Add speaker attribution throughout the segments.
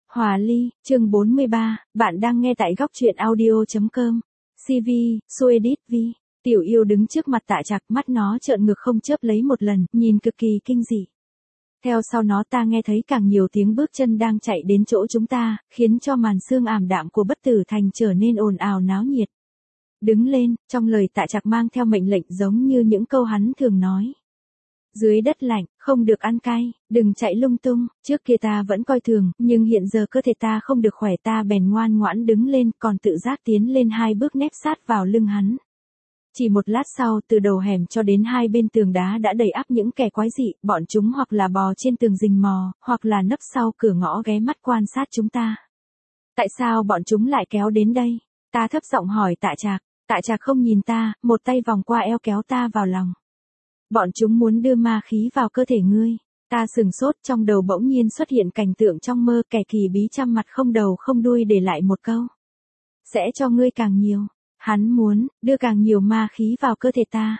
Speaker 1: Hòa ly, chương 43, bạn đang nghe tại góc truyện audio.com. CV, Suedit V. Tiểu yêu đứng trước mặt Tạ Trạc, mắt nó trợn ngược không chớp lấy một lần, nhìn cực kỳ kinh dị. Theo sau nó ta nghe thấy càng nhiều tiếng bước chân đang chạy đến chỗ chúng ta, khiến cho màn sương ảm đạm của Bất Tử Thành trở nên ồn ào náo nhiệt. Đứng lên, trong lời Tạ Trạc mang theo mệnh lệnh giống như những câu hắn thường nói. Dưới đất lạnh, không được ăn cay, đừng chạy lung tung, trước kia ta vẫn coi thường, nhưng hiện giờ cơ thể ta không được khỏe, ta bèn ngoan ngoãn đứng lên, còn tự giác tiến lên 2 bước nép sát vào lưng hắn. Chỉ một lát sau, từ đầu hẻm cho đến hai bên tường đá đã đầy ắp những kẻ quái dị, bọn chúng hoặc là bò trên tường rình mò, hoặc là nấp sau cửa ngõ ghé mắt quan sát chúng ta. Tại sao bọn chúng lại kéo đến đây? Ta thấp giọng hỏi Tạ Trạc. Tạ Trạc không nhìn ta, một tay vòng qua eo kéo ta vào lòng. Bọn chúng muốn đưa ma khí vào cơ thể ngươi. Ta sừng sốt, trong đầu bỗng nhiên xuất hiện cảnh tượng trong mơ, kẻ kỳ bí trăm mặt không đầu không đuôi để lại một câu. Sẽ cho ngươi càng nhiều. Hắn muốn đưa càng nhiều ma khí vào cơ thể ta.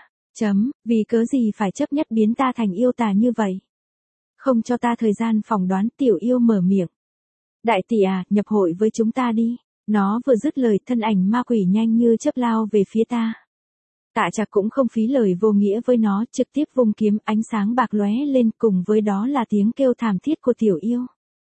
Speaker 1: Vì cớ gì phải chấp nhất biến ta thành yêu tà như vậy? Không cho ta thời gian phỏng đoán, tiểu yêu mở miệng. Đại tỷ à, nhập hội với chúng ta đi. Nó vừa dứt lời, thân ảnh ma quỷ nhanh như chớp lao về phía ta. Tạ Trạc cũng không phí lời vô nghĩa với nó, trực tiếp vung kiếm, ánh sáng bạc lóe lên, cùng với đó là tiếng kêu thảm thiết của tiểu yêu.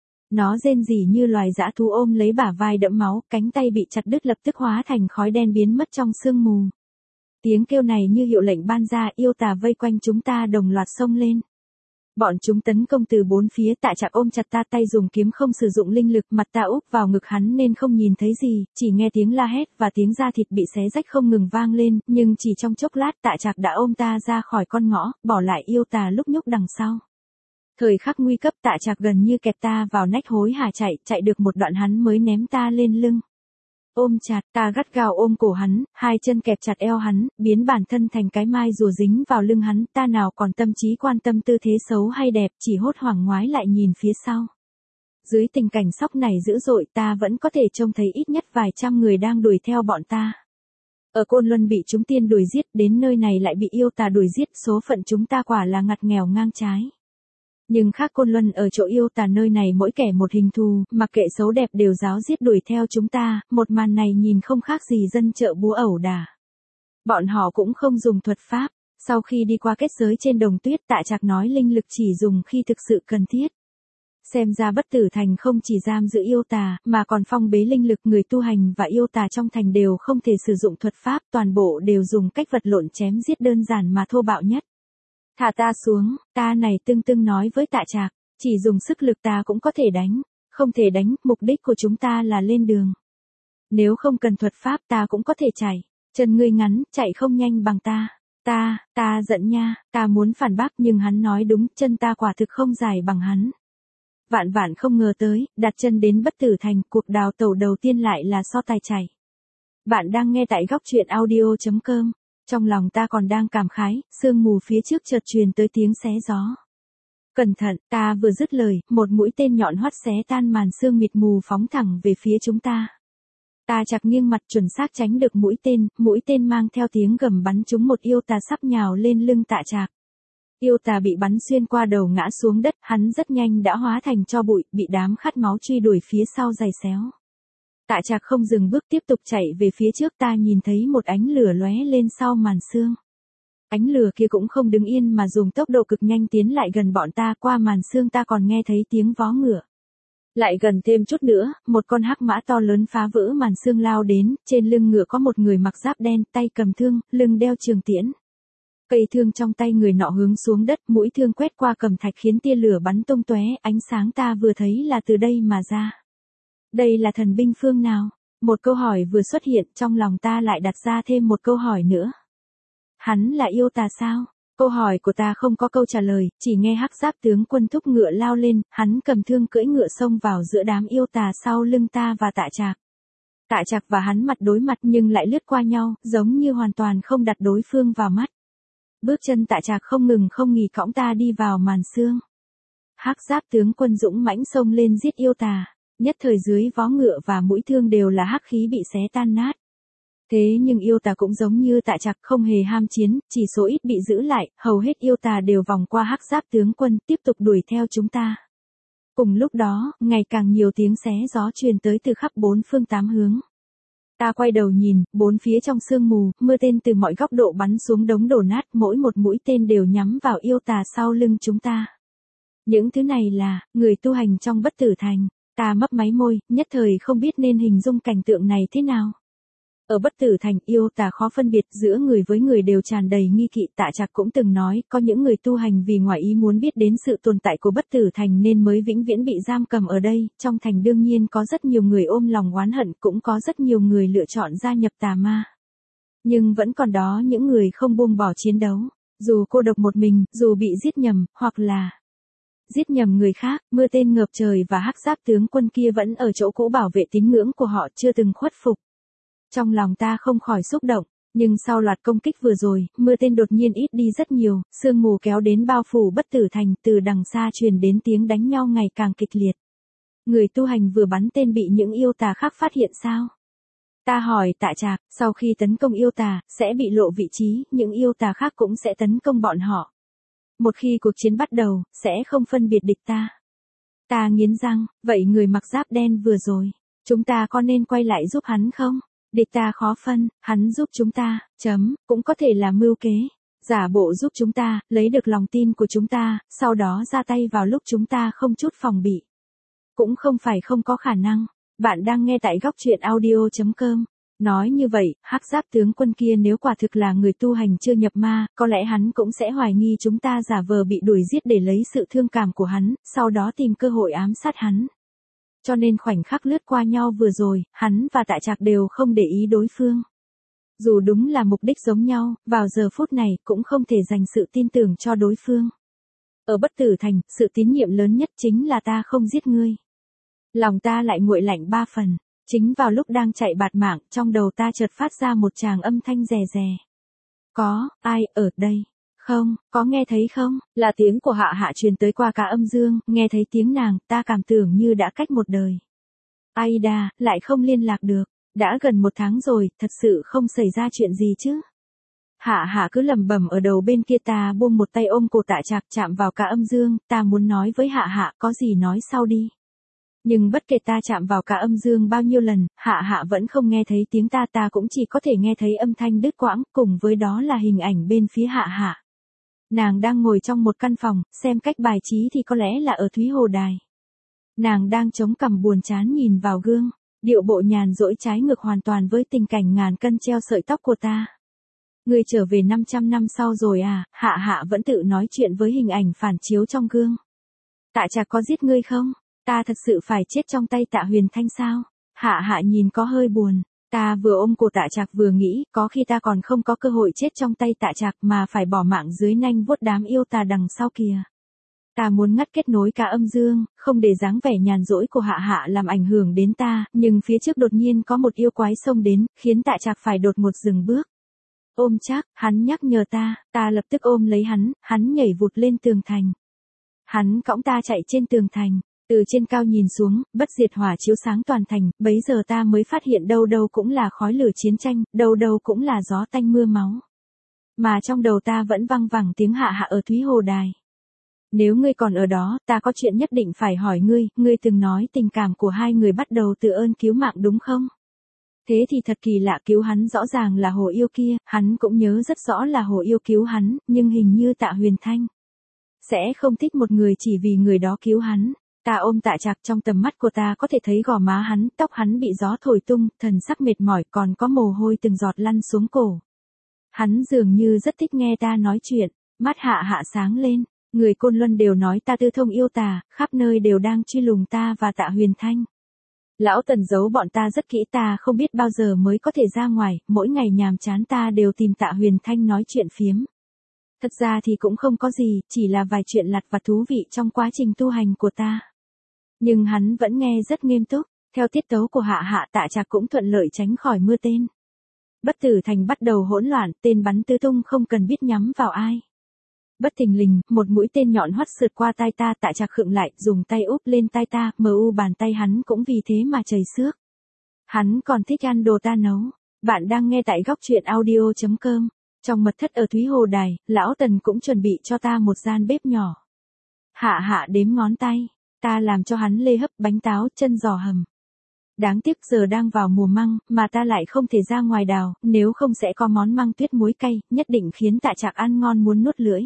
Speaker 1: Nó rên rỉ như loài dã thú, ôm lấy bả vai đẫm máu, cánh tay bị chặt đứt lập tức hóa thành khói đen biến mất trong sương mù. Tiếng kêu này như hiệu lệnh ban ra, yêu tà vây quanh chúng ta đồng loạt xông lên. Bọn chúng tấn công từ bốn phía. Tạ Trạc ôm chặt ta, tay dùng kiếm không sử dụng linh lực, mặt ta úp vào ngực hắn nên không nhìn thấy gì, chỉ nghe tiếng la hét và tiếng da thịt bị xé rách không ngừng vang lên, nhưng chỉ trong chốc lát Tạ Trạc đã ôm ta ra khỏi con ngõ, bỏ lại yêu tà lúc nhúc đằng sau. Thời khắc nguy cấp, Tạ Trạc gần như kẹp ta vào nách, hối hả chạy được một đoạn hắn mới ném ta lên lưng. Ôm chặt, ta gắt gao ôm cổ hắn, hai chân kẹp chặt eo hắn, biến bản thân thành cái mai rùa dính vào lưng hắn, ta nào còn tâm trí quan tâm tư thế xấu hay đẹp, chỉ hốt hoảng ngoái lại nhìn phía sau. Dưới tình cảnh sóc này dữ dội, ta vẫn có thể trông thấy ít nhất vài trăm người đang đuổi theo bọn ta. Ở Côn Luân bị chúng tiên đuổi giết, đến nơi này lại bị yêu tà đuổi giết, số phận chúng ta quả là ngặt nghèo ngang trái. Nhưng khác Côn Luân ở chỗ yêu tà, nơi này mỗi kẻ một hình thù, mặc kệ xấu đẹp đều ráo riết đuổi theo chúng ta, một màn này nhìn không khác gì dân chợ búa ẩu đả. Bọn họ cũng không dùng thuật pháp, sau khi đi qua kết giới trên đồng tuyết, Tạ Trạc nói linh lực chỉ dùng khi thực sự cần thiết. Xem ra Bất Tử Thành không chỉ giam giữ yêu tà, mà còn phong bế linh lực, người tu hành và yêu tà trong thành đều không thể sử dụng thuật pháp, toàn bộ đều dùng cách vật lộn chém giết đơn giản mà thô bạo nhất. Thả ta xuống, ta này tưng nói với Tạ Trạc, chỉ dùng sức lực ta cũng có thể đánh, không thể đánh, mục đích của chúng ta là lên đường. Nếu không cần thuật pháp ta cũng có thể chạy, chân ngươi ngắn, chạy không nhanh bằng ta. Ta giận nha, ta muốn phản bác nhưng hắn nói đúng, chân ta quả thực không dài bằng hắn. Vạn không ngờ tới, đặt chân đến Bất Tử Thành, cuộc đào tẩu đầu tiên lại là so tài chạy. Bạn đang nghe tại góc truyện audio.com. Trong lòng ta còn đang cảm khái, sương mù phía trước chợt truyền tới tiếng xé gió. Cẩn thận, ta vừa dứt lời, một mũi tên nhọn hoắt xé tan màn sương mịt mù phóng thẳng về phía chúng ta. Ta chặt nghiêng mặt chuẩn xác tránh được mũi tên mang theo tiếng gầm bắn trúng một yêu tà sắp nhào lên lưng Tạ Trạc. Yêu tà bị bắn xuyên qua đầu ngã xuống đất, hắn rất nhanh đã hóa thành tro bụi, bị đám khát máu truy đuổi phía sau giày xéo. Tạ Trạc không dừng bước tiếp tục chạy về phía trước, ta nhìn thấy một ánh lửa lóe lên sau màn sương. Ánh lửa kia cũng không đứng yên mà dùng tốc độ cực nhanh tiến lại gần bọn ta, qua màn sương ta còn nghe thấy tiếng vó ngựa. Lại gần thêm chút nữa, một con hắc mã to lớn phá vỡ màn sương lao đến, trên lưng ngựa có một người mặc giáp đen, tay cầm thương, lưng đeo trường tiễn. Cây thương trong tay người nọ hướng xuống đất, mũi thương quét qua cẩm thạch khiến tia lửa bắn tung tóe, ánh sáng ta vừa thấy là từ đây mà ra. Đây là thần binh phương nào? Một câu hỏi vừa xuất hiện, trong lòng ta lại đặt ra thêm một câu hỏi nữa. Hắn là yêu tà sao? Câu hỏi của ta không có câu trả lời, chỉ nghe hắc giáp tướng quân thúc ngựa lao lên, hắn cầm thương cưỡi ngựa xông vào giữa đám yêu tà sau lưng ta và Tạ Trạc. Tạ Trạc và hắn mặt đối mặt nhưng lại lướt qua nhau, giống như hoàn toàn không đặt đối phương vào mắt. Bước chân Tạ Trạc không ngừng không nghỉ cõng ta đi vào màn sương. Hắc giáp tướng quân dũng mãnh xông lên giết yêu tà. Nhất thời dưới vó ngựa và mũi thương đều là hắc khí bị xé tan nát. Thế nhưng yêu tà cũng giống như Tạ Trạc, không hề ham chiến, chỉ số ít bị giữ lại, hầu hết yêu tà đều vòng qua hắc giáp tướng quân, tiếp tục đuổi theo chúng ta. Cùng lúc đó, ngày càng nhiều tiếng xé gió truyền tới từ khắp bốn phương tám hướng. Ta quay đầu nhìn, bốn phía trong sương mù, mưa tên từ mọi góc độ bắn xuống đống đổ nát, mỗi một mũi tên đều nhắm vào yêu tà sau lưng chúng ta. Những thứ này là, người tu hành trong Bất Tử Thành. Ta mấp máy môi, nhất thời không biết nên hình dung cảnh tượng này thế nào. Ở Bất Tử Thành, yêu tà khó phân biệt, giữa người với người đều tràn đầy nghi kỵ. Tạ Trạc cũng từng nói, có những người tu hành vì ngoài ý muốn biết đến sự tồn tại của Bất Tử Thành nên mới vĩnh viễn bị giam cầm ở đây. Trong thành đương nhiên có rất nhiều người ôm lòng oán hận, cũng có rất nhiều người lựa chọn gia nhập tà ma. Nhưng vẫn còn đó những người không buông bỏ chiến đấu, dù cô độc một mình, dù bị giết nhầm, hoặc là giết nhầm người khác. Mưa tên ngập trời và hắc giáp tướng quân kia vẫn ở chỗ cũ bảo vệ tín ngưỡng của họ, chưa từng khuất phục. Trong lòng ta không khỏi xúc động, nhưng sau loạt công kích vừa rồi, mưa tên đột nhiên ít đi rất nhiều, sương mù kéo đến bao phủ Bất Tử Thành, từ đằng xa truyền đến tiếng đánh nhau ngày càng kịch liệt. Người tu hành vừa bắn tên bị những yêu tà khác phát hiện sao? Ta hỏi Tạ Trạc, sau khi tấn công yêu tà, sẽ bị lộ vị trí, những yêu tà khác cũng sẽ tấn công bọn họ. Một khi cuộc chiến bắt đầu, sẽ không phân biệt địch ta. Ta nghiến răng, vậy người mặc giáp đen vừa rồi, chúng ta có nên quay lại giúp hắn không? Địch ta khó phân, hắn giúp chúng ta, cũng có thể là mưu kế, giả bộ giúp chúng ta, lấy được lòng tin của chúng ta, sau đó ra tay vào lúc chúng ta không chút phòng bị. Cũng không phải không có khả năng. Bạn đang nghe tại góc truyện audio.com. Nói như vậy, hắc giáp tướng quân kia nếu quả thực là người tu hành chưa nhập ma, có lẽ hắn cũng sẽ hoài nghi chúng ta giả vờ bị đuổi giết để lấy sự thương cảm của hắn, sau đó tìm cơ hội ám sát hắn. Cho nên khoảnh khắc lướt qua nhau vừa rồi, hắn và Tạ Trạc đều không để ý đối phương. Dù đúng là mục đích giống nhau, vào giờ phút này cũng không thể dành sự tin tưởng cho đối phương. Ở Bất Tử Thành, sự tín nhiệm lớn nhất chính là ta không giết ngươi. Lòng ta lại nguội lạnh 3 phần. Chính vào lúc đang chạy bạt mạng, trong đầu ta chợt phát ra một tràng âm thanh rè rè. Có, ai ở đây? Không, có nghe thấy không? Là tiếng của Hạ Hạ truyền tới qua cả âm dương, nghe thấy tiếng nàng, ta cảm tưởng như đã cách một đời. Aida, lại không liên lạc được. Đã gần 1 tháng rồi, thật sự không xảy ra chuyện gì chứ? Hạ Hạ cứ lẩm bẩm ở đầu bên kia. Ta buông một tay ôm cổ Tạ Trạc, chạm vào cả âm dương, ta muốn nói với Hạ Hạ, có gì nói sau đi. Nhưng bất kể ta chạm vào cả âm dương bao nhiêu lần, Hạ Hạ vẫn không nghe thấy tiếng ta. Ta cũng chỉ có thể nghe thấy âm thanh đứt quãng, cùng với đó là hình ảnh bên phía Hạ Hạ. Nàng đang ngồi trong một căn phòng, xem cách bài trí thì có lẽ là ở Thúy Hồ Đài. Nàng đang chống cằm buồn chán nhìn vào gương, điệu bộ nhàn rỗi trái ngược hoàn toàn với tình cảnh ngàn cân treo sợi tóc của ta. Ngươi trở về 500 năm sau rồi à? Hạ Hạ vẫn tự nói chuyện với hình ảnh phản chiếu trong gương. Tạ Trạc có giết ngươi không? Ta thật sự phải chết trong tay Tạ Huyền Thanh sao? Hạ Hạ nhìn có hơi buồn. Ta vừa ôm cổ Tạ Trạc vừa nghĩ, có khi ta còn không có cơ hội chết trong tay Tạ Trạc mà phải bỏ mạng dưới nanh vuốt đám yêu tà đằng sau kìa. Ta muốn ngắt kết nối cả âm dương, không để dáng vẻ nhàn rỗi của Hạ Hạ làm ảnh hưởng đến ta, nhưng phía trước đột nhiên có một yêu quái xông đến, khiến Tạ Trạc phải đột ngột dừng bước. Ôm chắc, hắn nhắc nhở ta lập tức ôm lấy hắn nhảy vụt lên tường thành. Hắn cõng ta chạy trên tường thành. Từ trên cao nhìn xuống, bất diệt hỏa chiếu sáng toàn thành, bấy giờ ta mới phát hiện đâu đâu cũng là khói lửa chiến tranh, đâu đâu cũng là gió tanh mưa máu. Mà trong đầu ta vẫn văng vẳng tiếng Hạ Hạ ở Thúy Hồ Đài. Nếu ngươi còn ở đó, ta có chuyện nhất định phải hỏi ngươi từng nói tình cảm của hai người bắt đầu từ ơn cứu mạng đúng không? Thế thì thật kỳ lạ, cứu hắn rõ ràng là Hồ Yêu kia, hắn cũng nhớ rất rõ là Hồ Yêu cứu hắn, nhưng hình như Tạ Huyền Thanh sẽ không thích một người chỉ vì người đó cứu hắn. Ta ôm Tạ Trạc, trong tầm mắt của ta có thể thấy gò má hắn, tóc hắn bị gió thổi tung, thần sắc mệt mỏi, còn có mồ hôi từng giọt lăn xuống cổ. Hắn dường như rất thích nghe ta nói chuyện, mắt Hạ Hạ sáng lên, người Côn Luân đều nói ta tư thông yêu tà, khắp nơi đều đang truy lùng ta và Tạ Huyền Thanh. Lão Tần giấu bọn ta rất kỹ, ta không biết bao giờ mới có thể ra ngoài, mỗi ngày nhàm chán ta đều tìm Tạ Huyền Thanh nói chuyện phiếm. Thật ra thì cũng không có gì, chỉ là vài chuyện lặt vặt thú vị trong quá trình tu hành của ta. Nhưng hắn vẫn nghe rất nghiêm túc, theo tiết tấu của Hạ Hạ. Tạ Trạc cũng thuận lợi tránh khỏi mưa tên. Bất Tử Thành bắt đầu hỗn loạn, tên bắn tứ tung không cần biết nhắm vào ai. Bất thình lình, một mũi tên nhọn hoắt sượt qua tai ta. Tạ Trạc khựng lại, dùng tay úp lên tai ta, bàn tay hắn cũng vì thế mà chảy xước. Hắn còn thích ăn đồ ta nấu. Bạn đang nghe tại góc truyện audio.com. Trong mật thất ở Thúy Hồ Đài, Lão Tần cũng chuẩn bị cho ta một gian bếp nhỏ. Hạ Hạ đếm ngón tay. Ta làm cho hắn lê hấp, bánh táo, chân giò hầm. Đáng tiếc giờ đang vào mùa măng, mà ta lại không thể ra ngoài đào, nếu không sẽ có món măng tuyết muối cay, nhất định khiến Tạ Trạc ăn ngon muốn nuốt lưỡi.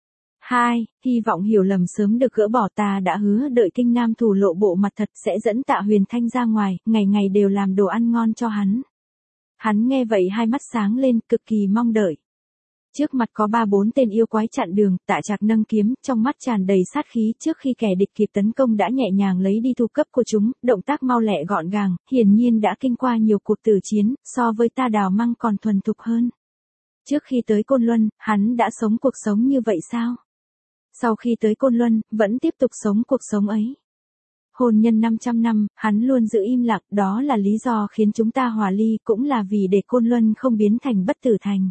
Speaker 1: 2. Hy vọng hiểu lầm sớm được gỡ bỏ, ta đã hứa đợi Kinh Nam Thủ lộ bộ mặt thật sẽ dẫn Tạ Huyền Thanh ra ngoài, ngày ngày đều làm đồ ăn ngon cho hắn. Hắn nghe vậy hai mắt sáng lên, cực kỳ mong đợi. Trước mặt có 3-4 tên yêu quái chặn đường, Tạ Trạc nâng kiếm, trong mắt tràn đầy sát khí, trước khi kẻ địch kịp tấn công đã nhẹ nhàng lấy đi thu cấp của chúng, động tác mau lẹ gọn gàng, hiển nhiên đã kinh qua nhiều cuộc tử chiến, so với ta đào măng còn thuần thục hơn. Trước khi tới Côn Luân, hắn đã sống cuộc sống như vậy sao? Sau khi tới Côn Luân, vẫn tiếp tục sống cuộc sống ấy. Hôn nhân 500 năm, hắn luôn giữ im lặng, đó là lý do khiến chúng ta hòa ly, cũng là vì để Côn Luân không biến thành bất tử thành.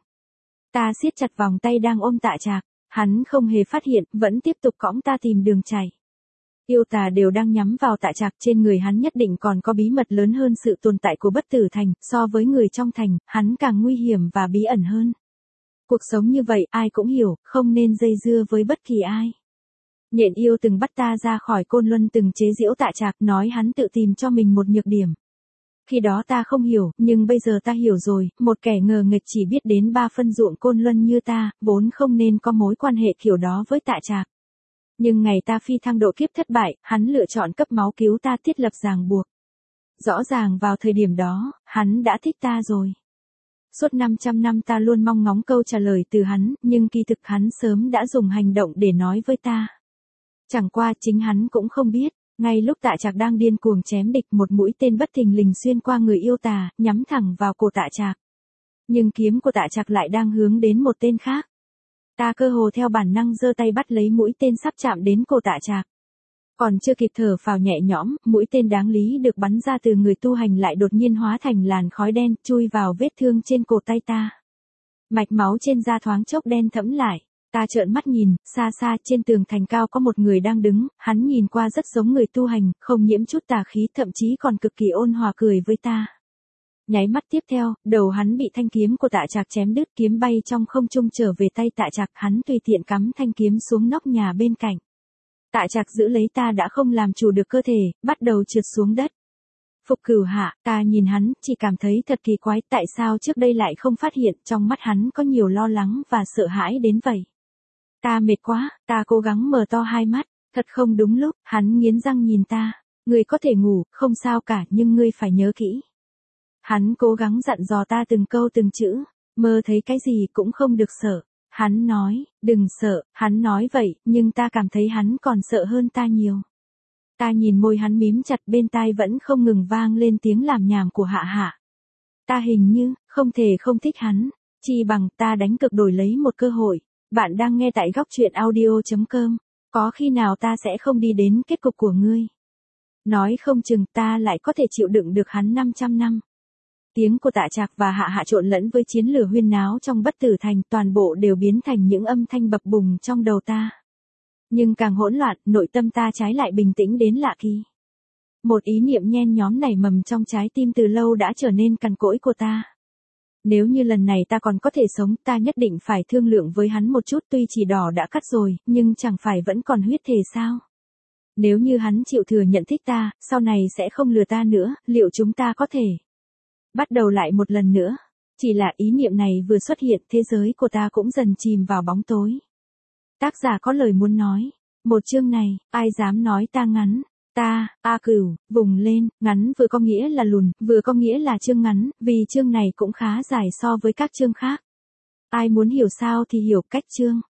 Speaker 1: Ta siết chặt vòng tay đang ôm Tạ Trạc, hắn không hề phát hiện, vẫn tiếp tục cõng ta tìm đường chạy. Yêu tà đều đang nhắm vào Tạ Trạc, trên người hắn nhất định còn có bí mật lớn hơn sự tồn tại của bất tử thành, so với người trong thành, hắn càng nguy hiểm và bí ẩn hơn. Cuộc sống như vậy, ai cũng hiểu, không nên dây dưa với bất kỳ ai. Nhện yêu từng bắt ta ra khỏi Côn Luân, từng chế giễu Tạ Trạc, nói hắn tự tìm cho mình một nhược điểm. Khi đó ta không hiểu, nhưng bây giờ ta hiểu rồi, một kẻ ngờ nghịch chỉ biết đến 3 phân ruộng Côn Luân như ta, vốn không nên có mối quan hệ kiểu đó với Tạ Trạc. Nhưng ngày ta phi thăng độ kiếp thất bại, hắn lựa chọn cấp máu cứu ta, thiết lập ràng buộc. Rõ ràng vào thời điểm đó, hắn đã thích ta rồi. Suốt 500 năm ta luôn mong ngóng câu trả lời từ hắn, nhưng kỳ thực hắn sớm đã dùng hành động để nói với ta. Chẳng qua chính hắn cũng không biết, ngay lúc Tạ Trạc đang điên cuồng chém địch, một mũi tên bất thình lình xuyên qua người yêu tà, nhắm thẳng vào cổ Tạ Trạc. Nhưng kiếm của Tạ Trạc lại đang hướng đến một tên khác. Ta cơ hồ theo bản năng giơ tay bắt lấy mũi tên sắp chạm đến cổ Tạ Trạc. Còn chưa kịp thở phào nhẹ nhõm, mũi tên đáng lý được bắn ra từ người tu hành lại đột nhiên hóa thành làn khói đen, chui vào vết thương trên cổ tay ta. Mạch máu trên da thoáng chốc đen thẫm lại. Ta trợn mắt nhìn, xa xa trên tường thành cao có một người đang đứng, hắn nhìn qua rất giống người tu hành, không nhiễm chút tà khí, thậm chí còn cực kỳ ôn hòa cười với ta. Nháy mắt tiếp theo, đầu hắn bị thanh kiếm của Tạ Trạc chém đứt, kiếm bay trong không trung trở về tay Tạ Trạc, hắn tùy tiện cắm thanh kiếm xuống nóc nhà bên cạnh. Tạ Trạc giữ lấy ta đã không làm chủ được cơ thể, bắt đầu trượt xuống đất. Phục Cửu hạ, ta nhìn hắn, chỉ cảm thấy thật kỳ quái, tại sao trước đây lại không phát hiện, trong mắt hắn có nhiều lo lắng và sợ hãi đến vậy. Ta mệt quá, ta cố gắng mở to hai mắt, thật không đúng lúc, hắn nghiến răng nhìn ta, ngươi có thể ngủ, không sao cả, nhưng ngươi phải nhớ kỹ. Hắn cố gắng dặn dò ta từng câu từng chữ, mơ thấy cái gì cũng không được sợ. Hắn nói, đừng sợ, hắn nói vậy, nhưng ta cảm thấy hắn còn sợ hơn ta nhiều. Ta nhìn môi hắn mím chặt, bên tai vẫn không ngừng vang lên tiếng làm nhảm của Hạ Hạ. Ta hình như, không thể không thích hắn, chi bằng ta đánh cược đổi lấy một cơ hội. Bạn đang nghe tại góc truyện audio.com, có khi nào ta sẽ không đi đến kết cục của ngươi. Nói không chừng ta lại có thể chịu đựng được hắn 500 năm. Tiếng của Tạ Trạc và Hạ Hạ trộn lẫn với chiến lửa huyên náo trong bất tử thành, toàn bộ đều biến thành những âm thanh bập bùng trong đầu ta. Nhưng càng hỗn loạn, nội tâm ta trái lại bình tĩnh đến lạ kỳ. Một ý niệm nhen nhóm nảy mầm trong trái tim từ lâu đã trở nên cằn cỗi của ta. Nếu như lần này ta còn có thể sống, ta nhất định phải thương lượng với hắn một chút, tuy chỉ đỏ đã cắt rồi, nhưng chẳng phải vẫn còn huyết thể sao? Nếu như hắn chịu thừa nhận thích ta, sau này sẽ không lừa ta nữa, liệu chúng ta có thể bắt đầu lại một lần nữa? Chỉ là ý niệm này vừa xuất hiện, thế giới của ta cũng dần chìm vào bóng tối. Tác giả có lời muốn nói, một chương này, ai dám nói ta ngắn? Ta, A Cửu, vùng lên, ngắn vừa có nghĩa là lùn, vừa có nghĩa là chương ngắn, vì chương này cũng khá dài so với các chương khác. Ai muốn hiểu sao thì hiểu cách chương.